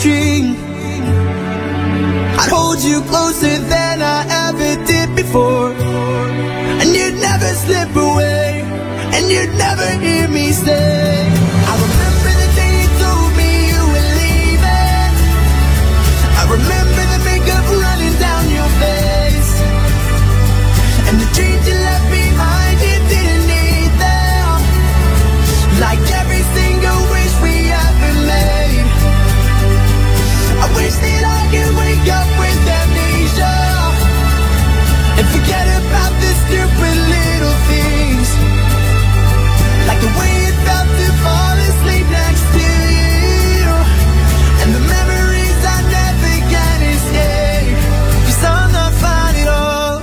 dream. I'd hold you closer than I ever did before, and you'd never slip away, and you'd never hear me say, I remember the day you told me you were leaving. I remember the makeup running down your face, and the dreams you left behind, you didn't need them. Like every single wish we ever made, I wish that I could wake up with amnesia and forget about the stupid little things, like the way it felt to fall asleep next to you, and the memories I never can escape, 'cause I'm not fine at all.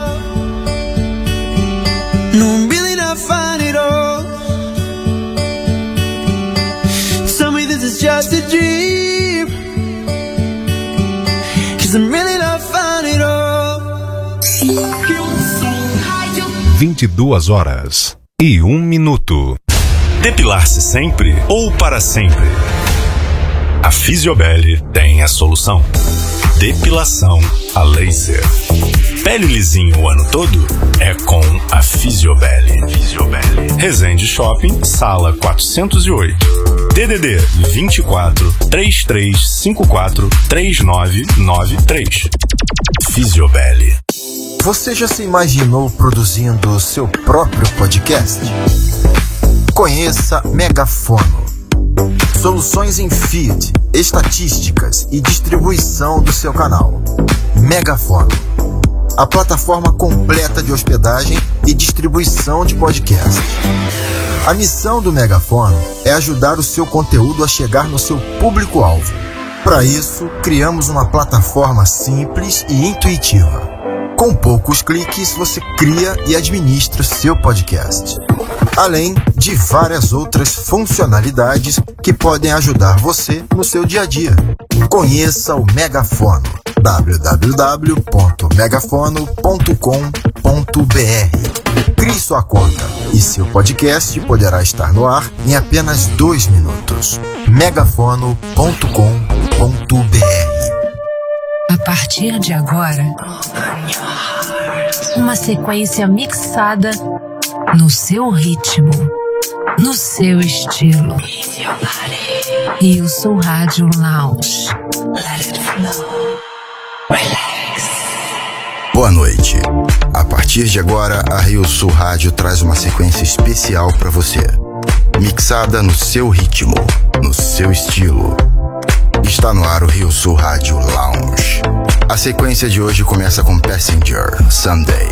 No, I'm really not fine at all. Tell me this is just a dream, 'cause I'm really not fine at all. 22h01. Depilar-se sempre ou para sempre? A Fisiobel tem a solução. Depilação a laser. Pele lisinho o ano todo? É com a Fisiobel. Resende Shopping, sala 408. DDD 24 3354 3993. Fisiobel. Você já se imaginou produzindo seu próprio podcast? Conheça Megafono. Soluções em feed, estatísticas e distribuição do seu canal. Megafono, a plataforma completa de hospedagem e distribuição de podcasts. A missão do Megafono é ajudar o seu conteúdo a chegar no seu público-alvo. Para isso, criamos uma plataforma simples e intuitiva. Com poucos cliques, você cria e administra seu podcast, além de várias outras funcionalidades que podem ajudar você no seu dia a dia. Conheça o Megafono, www.megafono.com.br. Crie sua conta e seu podcast poderá estar no ar em apenas 2 minutos. megafono.com.br. A partir de agora, uma sequência mixada no seu ritmo, no seu estilo. Rio Sul Rádio Lounge. Let it flow. Relax. Boa noite. A partir de agora, a Rio Sul Rádio traz uma sequência especial para você. Mixada no seu ritmo, no seu estilo. Está no ar o Rio Sul Rádio Lounge. A sequência de hoje começa com Passenger, Someday.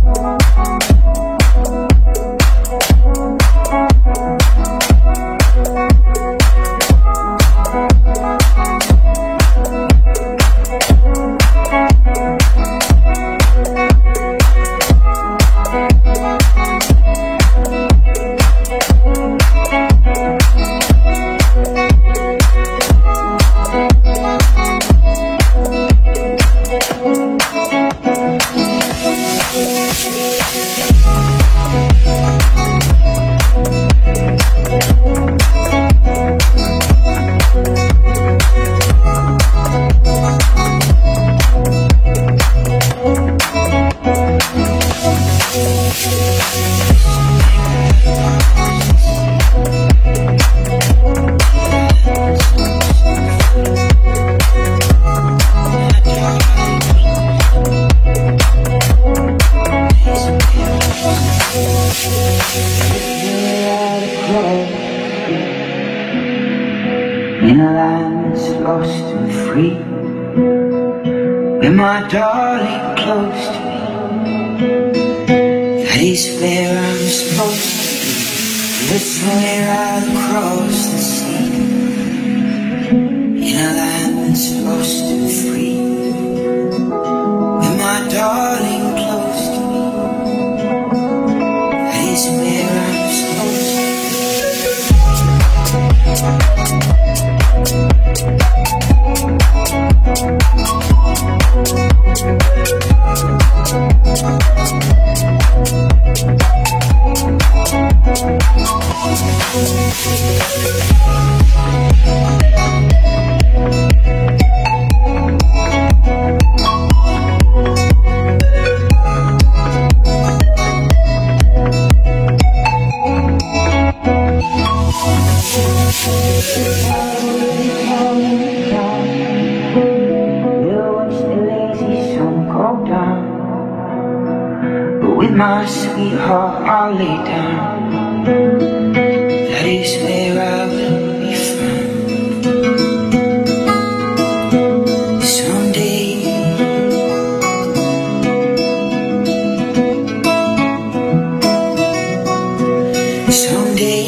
In a land that's lost and free, with my darling close to me, that is where I'm supposed to be. That's where I'll cross the sea. In a land that's lost and free, with my darling close to me, that is where I'm supposed to be. down. But with my sweetheart I'll lay down. That is where I will be found. Someday, someday,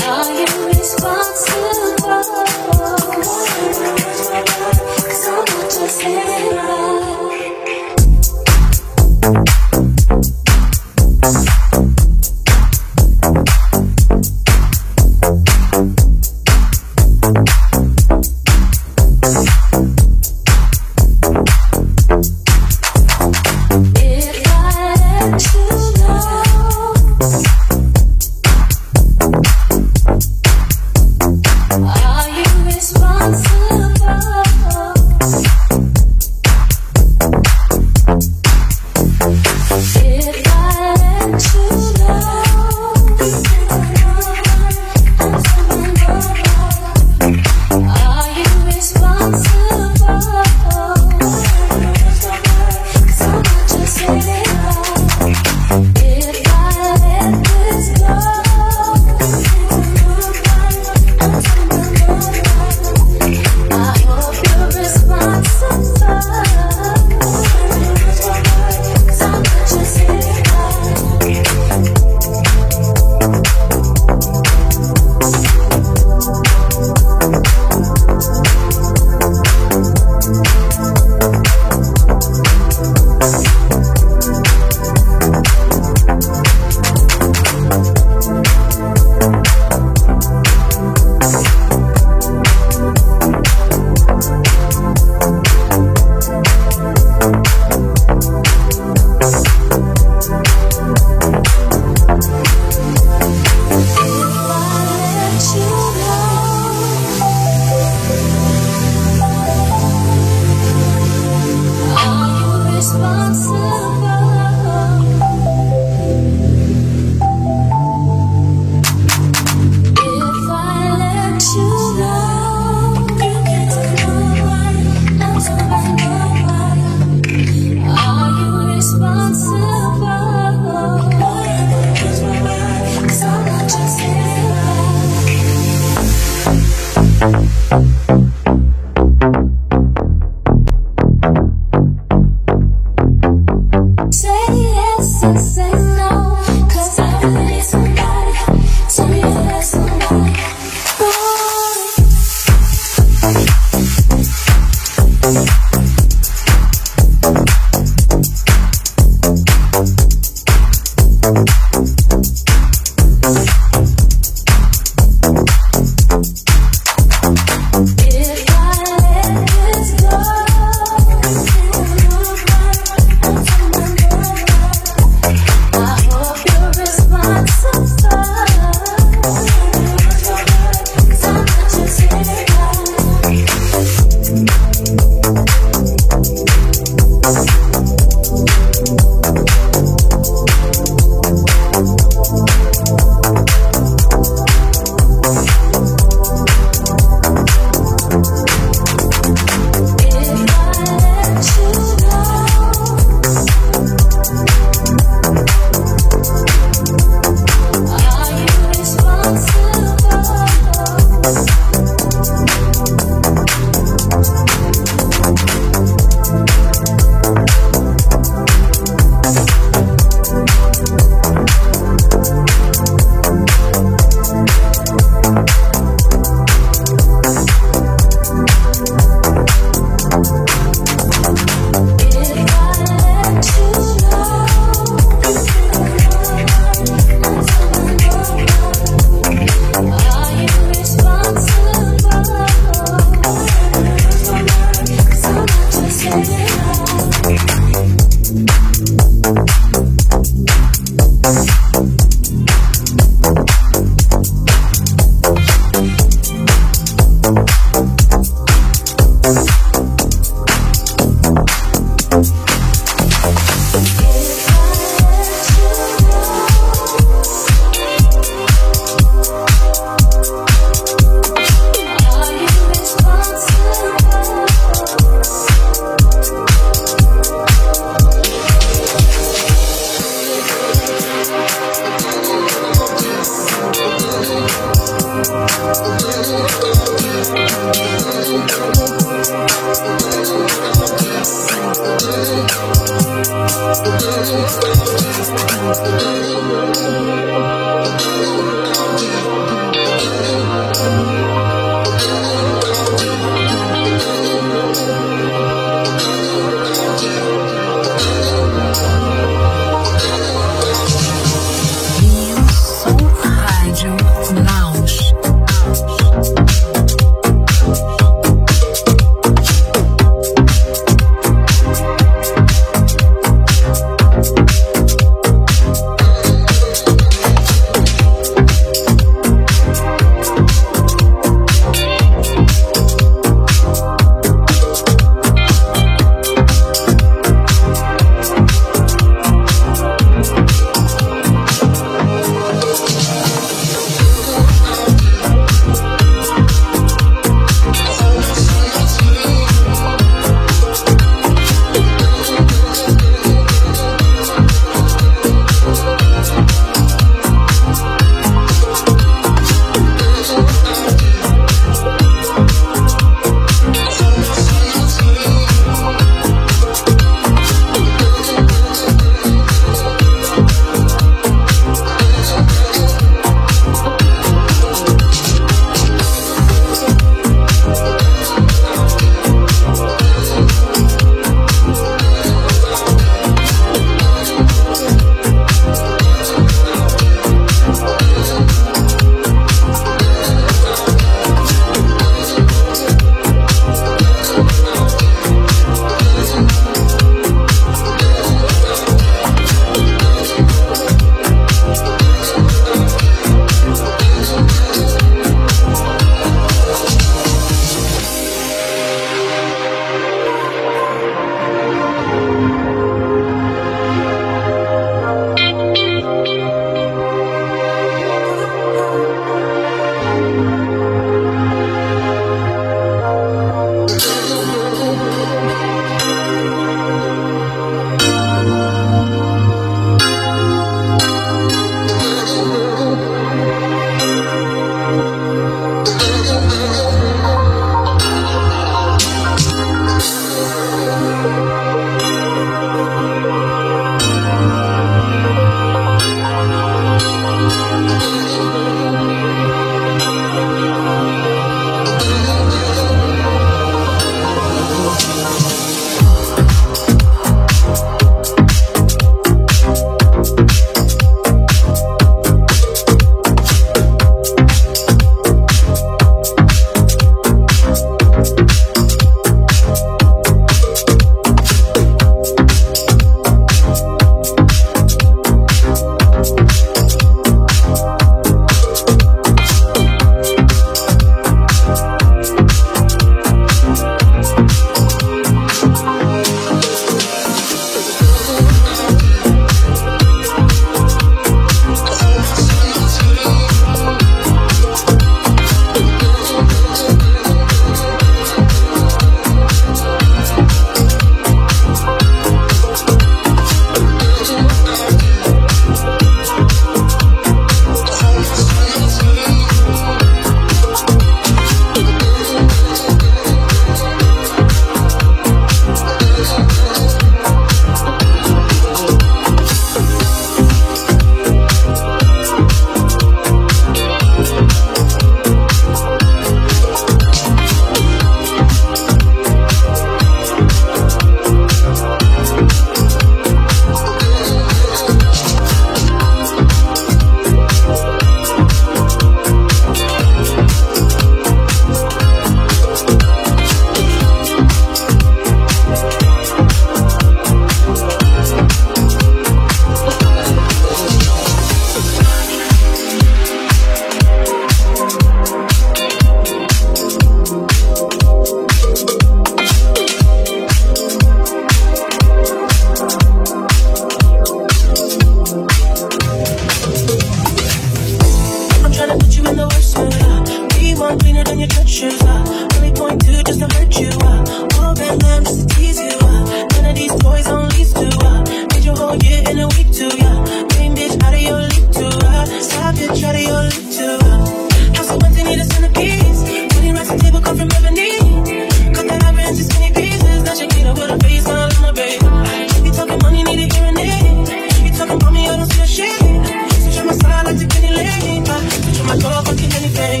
Ransom table come from ebony. Cut that apple into skinny pieces. Now she clean up with her face, now I love my baby. You talking money, need a hearing aid. You talking about me, I don't see a shit. Switch on my side like the Kenny Lane. Switch on my door, fucking anything.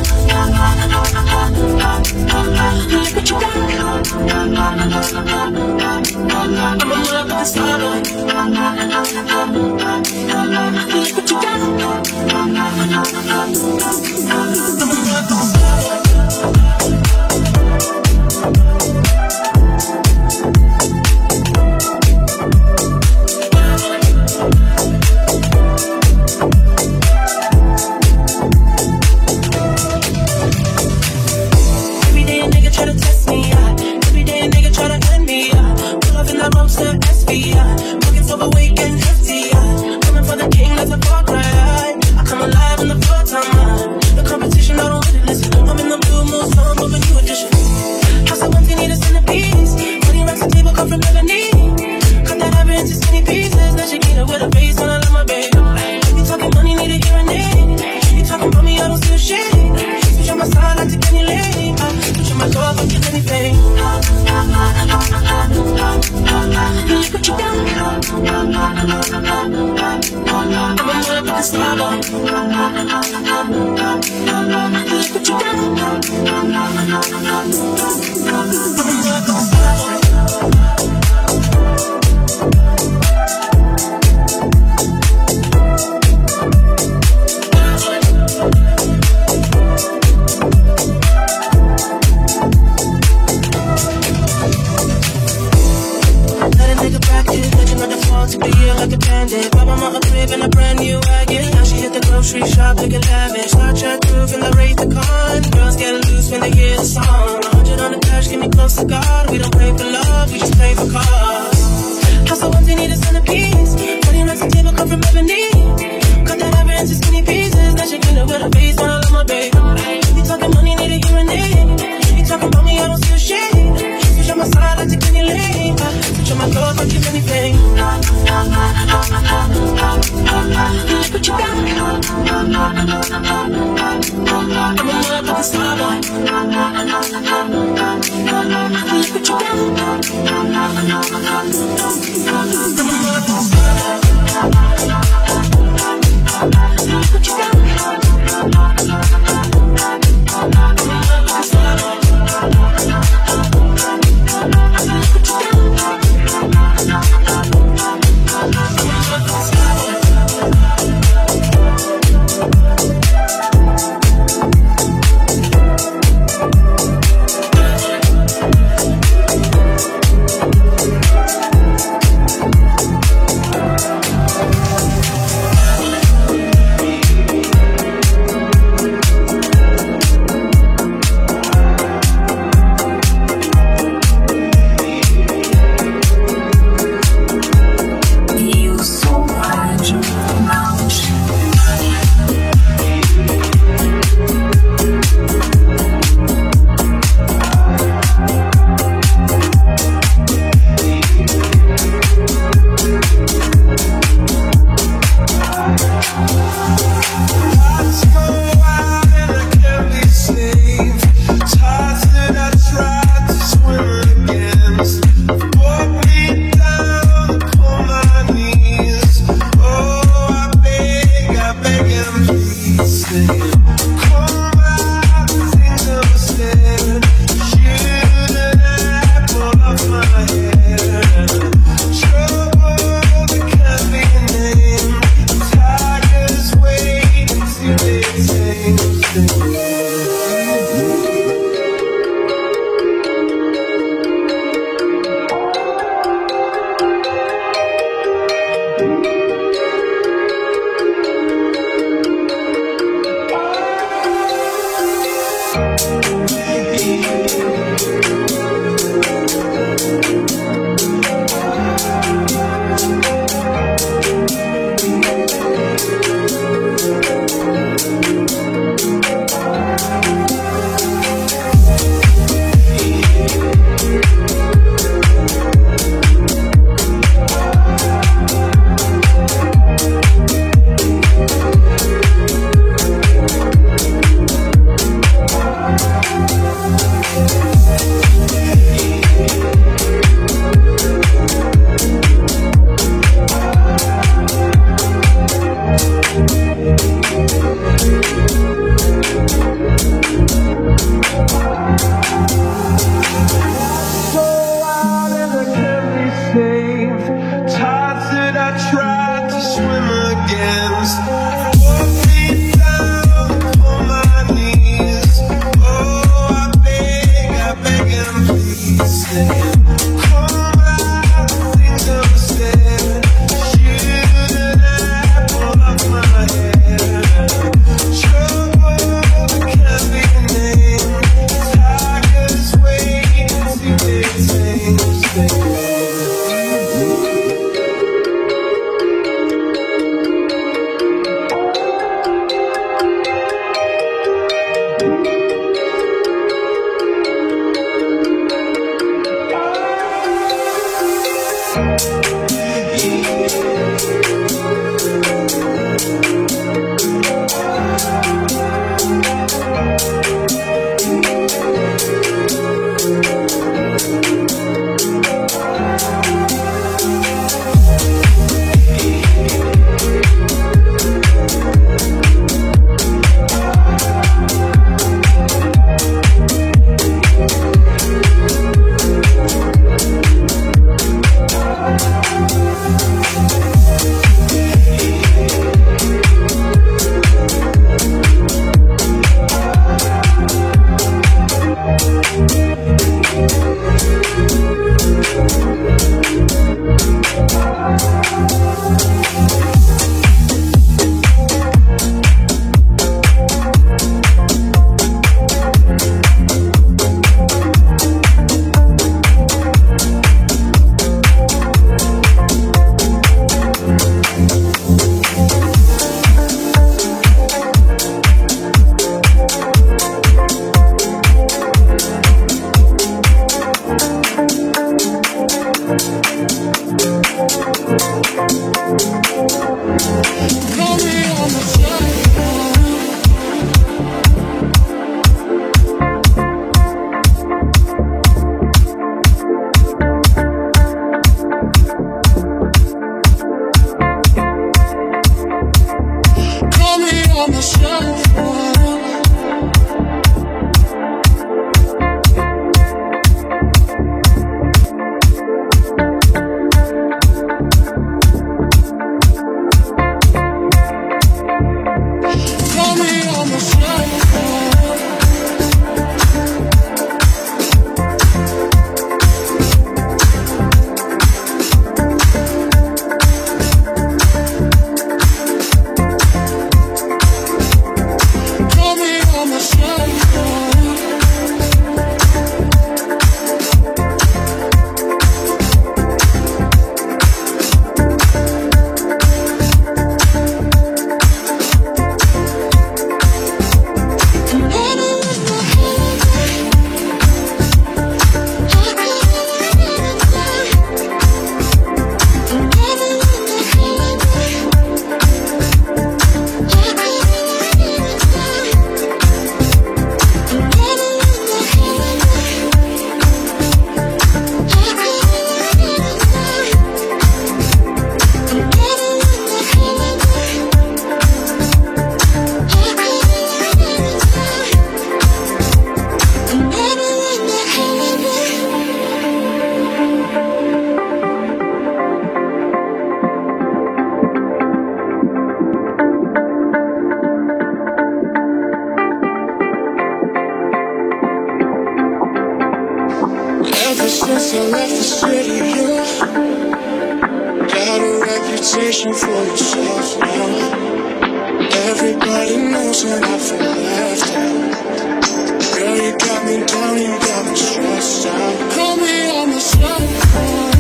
Look what you got. I'm a motherfucking star boy. Look what you got. I'm a motherfucking star boy. Ever since I left the city, you got a reputation for yourself now. Everybody knows when I feel left out. Girl, you got me down, you got me stressed out. Call me on the cell phone.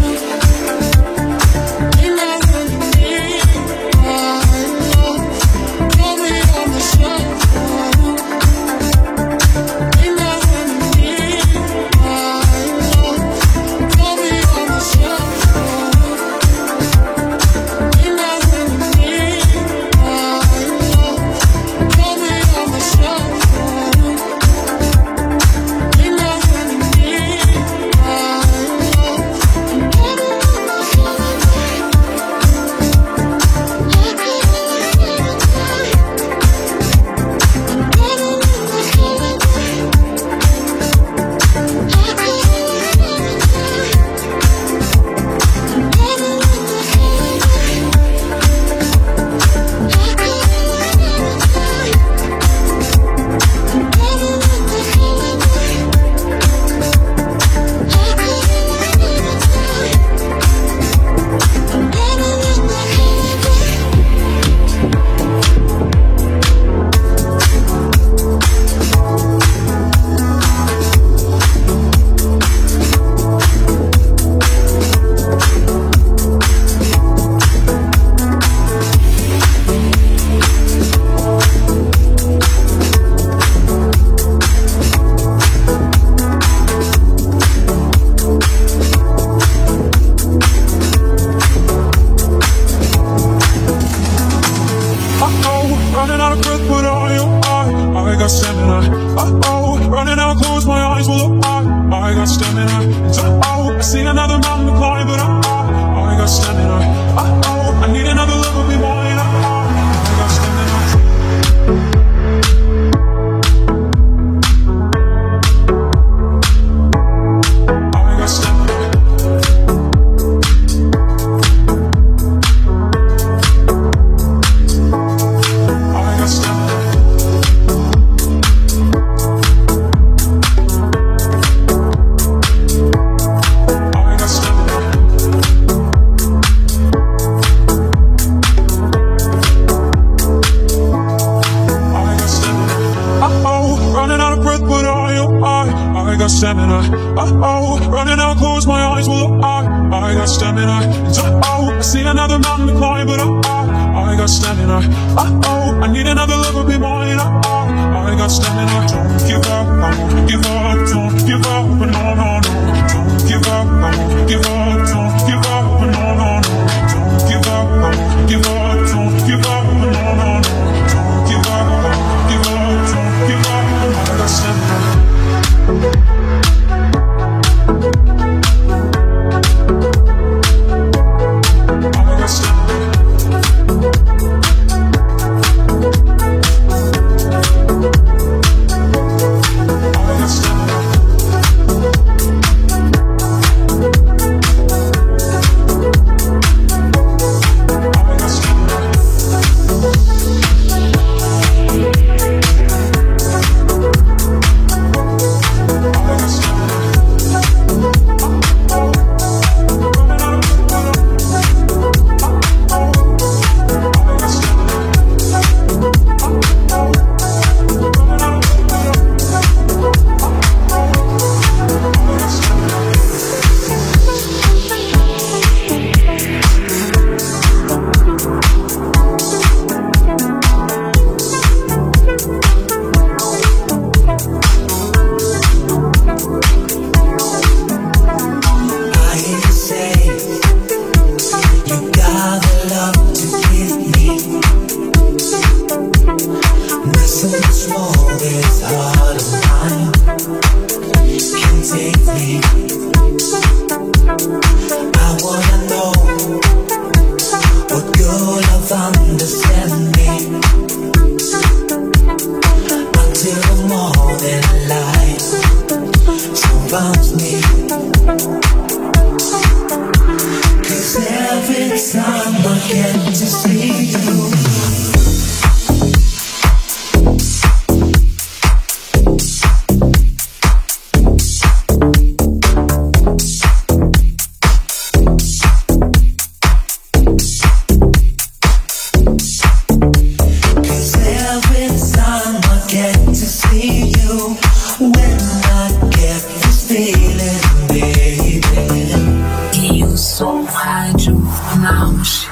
Ain't nothing to me, I know. Call me on the cell phone. Ain't nothing to me, I know. Call me on the cell phone. Ain't nothing to me, I know. Call me on the cell phone. Ain't nothing to me, I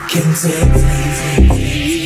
can take me.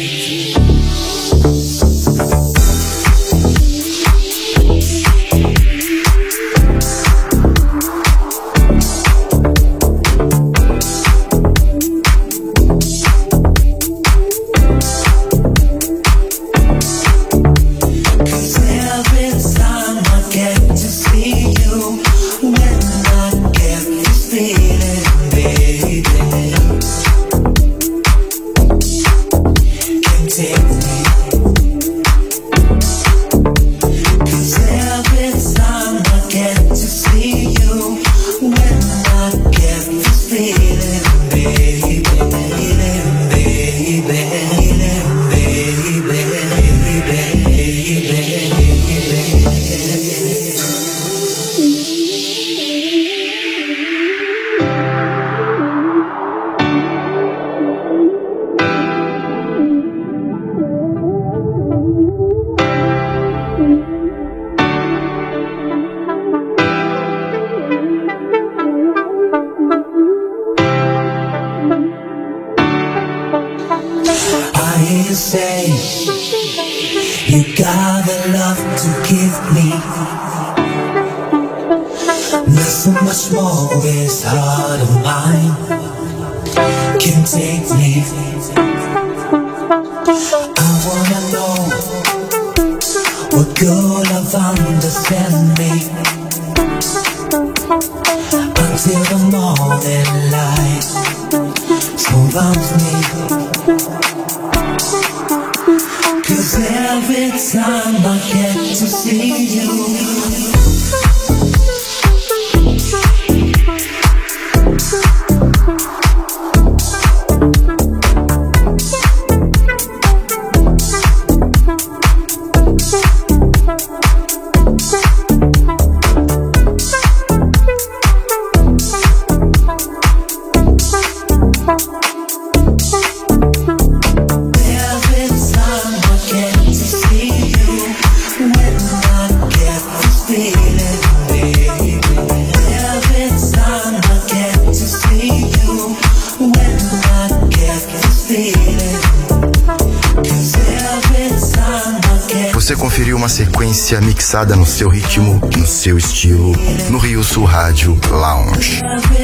Você conferiu uma sequência mixada no seu ritmo, no seu estilo, no Rio Sul Rádio Lounge.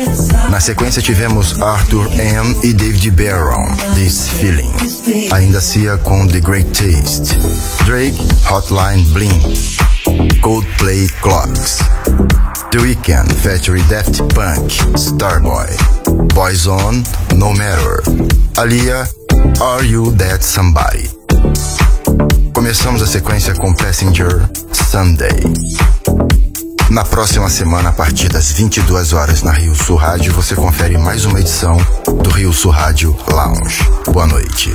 Na sequência tivemos Arthur M. e David Barron, This Feeling. Ainda Cia com The Great Taste. Drake, Hotline Bling. Coldplay, Clocks. The Weeknd, featuring Daft Punk, Starboy. Boyzone, No Matter. Alia, Are You That Somebody? Começamos a sequência com Passenger, Sunday. Na próxima semana, a partir das 22 horas na Rio Sul Rádio, você confere mais uma edição do Rio Sul Rádio Lounge. Boa noite.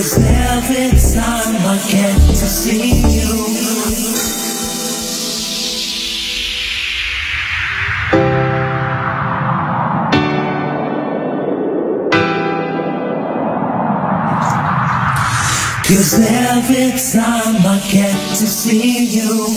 Cause every time I get to see you.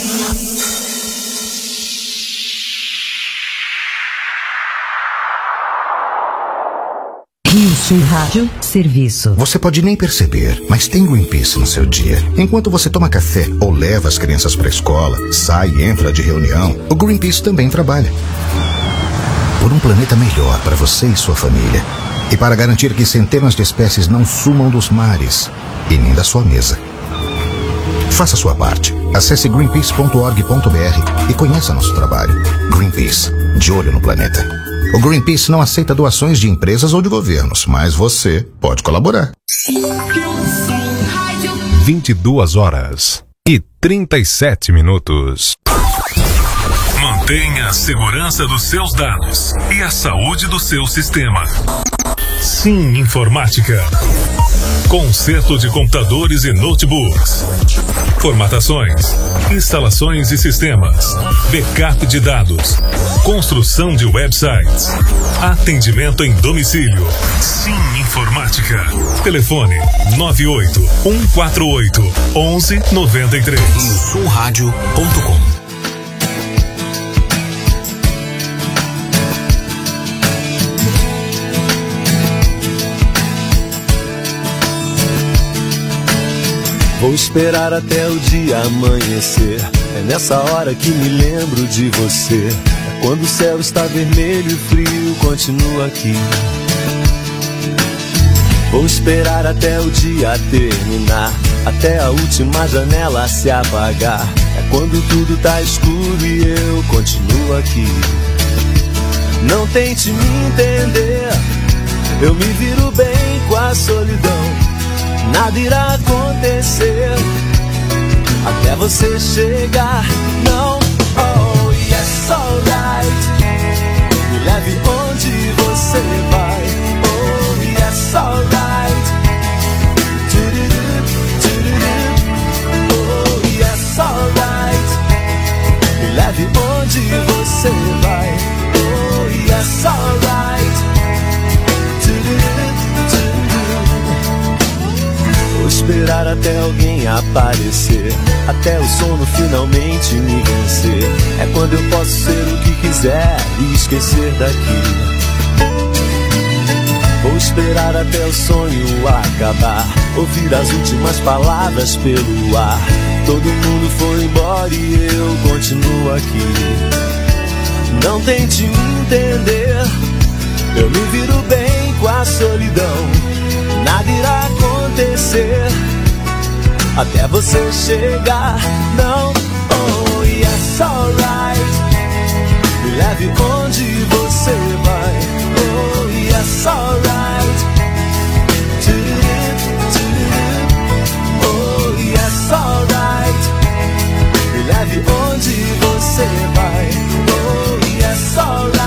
Rio Sul Rádio Serviço. Você pode nem perceber, mas tem Greenpeace no seu dia. Enquanto você toma café ou leva as crianças para a escola, sai e entra de reunião, o Greenpeace também trabalha. Por um planeta melhor para você e sua família. E para garantir que centenas de espécies não sumam dos mares e nem da sua mesa. Faça sua parte. Acesse greenpeace.org.br e conheça nosso trabalho. Greenpeace, de olho no planeta. O Greenpeace não aceita doações de empresas ou de governos, mas você pode colaborar. 22h37. Mantenha a segurança dos seus dados e a saúde do seu sistema. Sim Informática. Conserto de computadores e notebooks. Formatações, instalações e sistemas, backup de dados, construção de websites, atendimento em domicílio. Sim Informática. Telefone 98-148-1193. RioSulRádio.com. esperar até o dia amanhecer. É nessa hora que me lembro de você. É quando o céu está vermelho e frio, continuo aqui. Vou esperar até o dia terminar, até a última janela se apagar. É quando tudo tá escuro e eu continuo aqui. Não tente me entender, eu me viro bem com a solidão. Nada irá acontecer até você chegar. Não, oh yes, alright. Me leve onde você vai. Oh yes, alright. Oh yes, alright. Me leve onde você vai. Oh yes, alright. Vou esperar até alguém aparecer, até o sono finalmente me vencer. É quando eu posso ser o que quiser e esquecer daqui. Vou esperar até o sonho acabar, ouvir as últimas palavras pelo ar. Todo mundo foi embora e eu continuo aqui. Não tente me entender, eu me viro bem com a solidão. Nada irá acontecer até você chegar. Não, oh yes, alright. Me leve onde você vai. Oh yes, alright. Oh yes, alright. Me leve onde você vai. Oh yes, alright.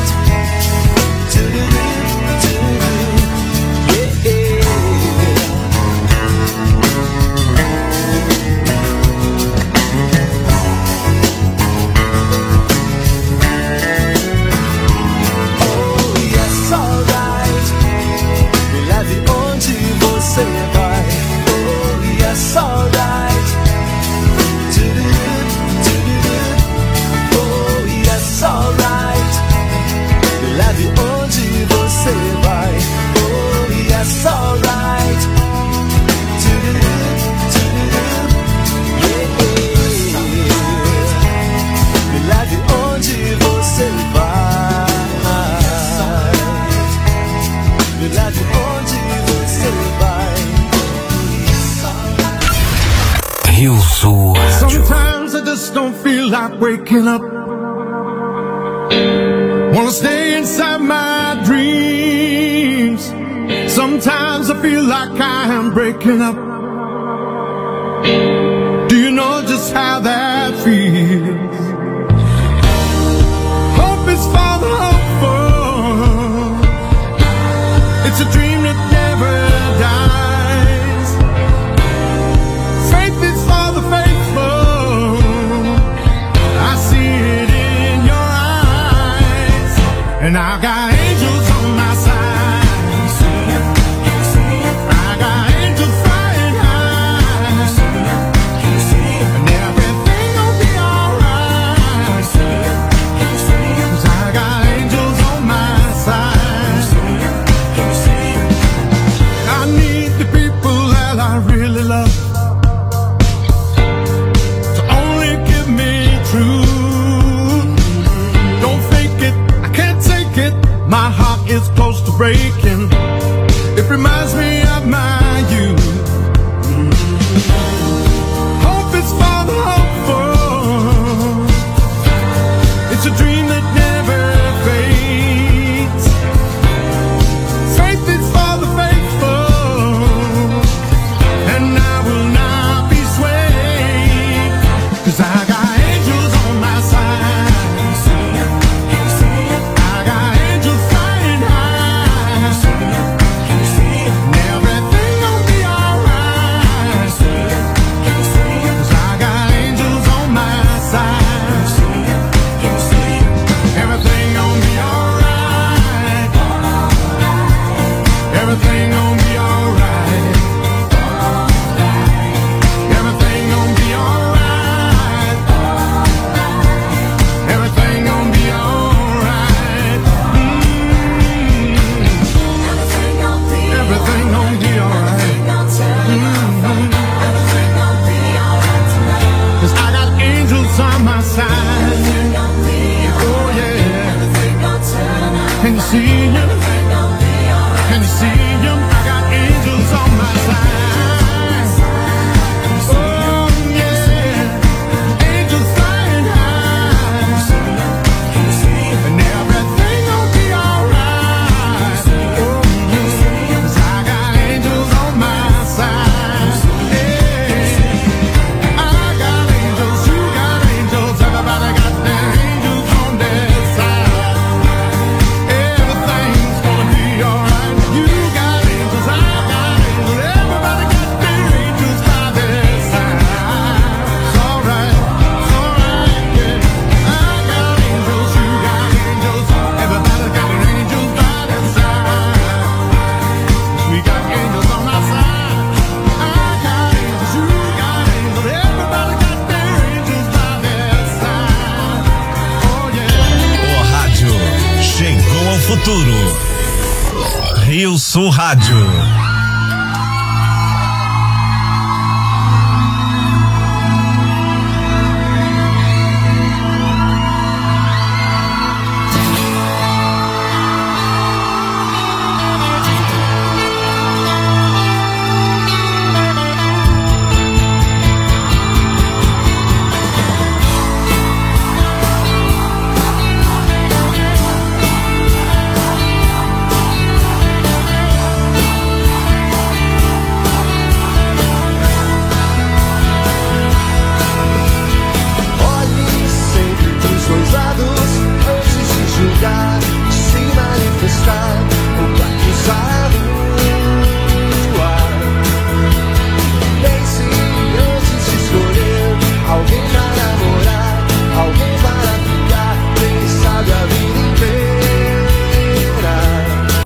Sometimes I just don't feel like waking up. Wanna stay inside my dreams. Sometimes I feel like I am breaking up. Do you know just how that feels? Hope is for the hopeful. It's a dream that never dies. Faith is for the faithful. I see it in your eyes. And I got angels on my side. I got angels flying high. And everything gon' be alright. 'Cause I got angels on my side. I need the people that I really love to only give me truth. Don't fake it, I can't take it. My heart is close to breaking. It reminds me of my youth. Hope is for the hopeful. It's a dream that never fades. Faith is for the faithful. And I will not be swayed. 'Cause I got angels on my side. I got angels flying high. And everything gon' be alright. 'Cause I got angels on my side. Everything Can you see him? Can you see him? I got angels on my side. Oh yeah, angels flying high, and everything gon' be alright. Oh, 'cause I got angels on my side. Yeah, I got angels, you got angels, everybody got their angels on their side. Everything's gonna be alright. You got angels, I got angels, everybody got their angels by their side. It's alright, yeah. I got angels, you got angels, everybody got their angels by their side. We got angels on our side. I got angels, you got angels, everybody got their angels by their side. Oh yeah. O rádio chegou ao futuro. Rio Sul Rádio.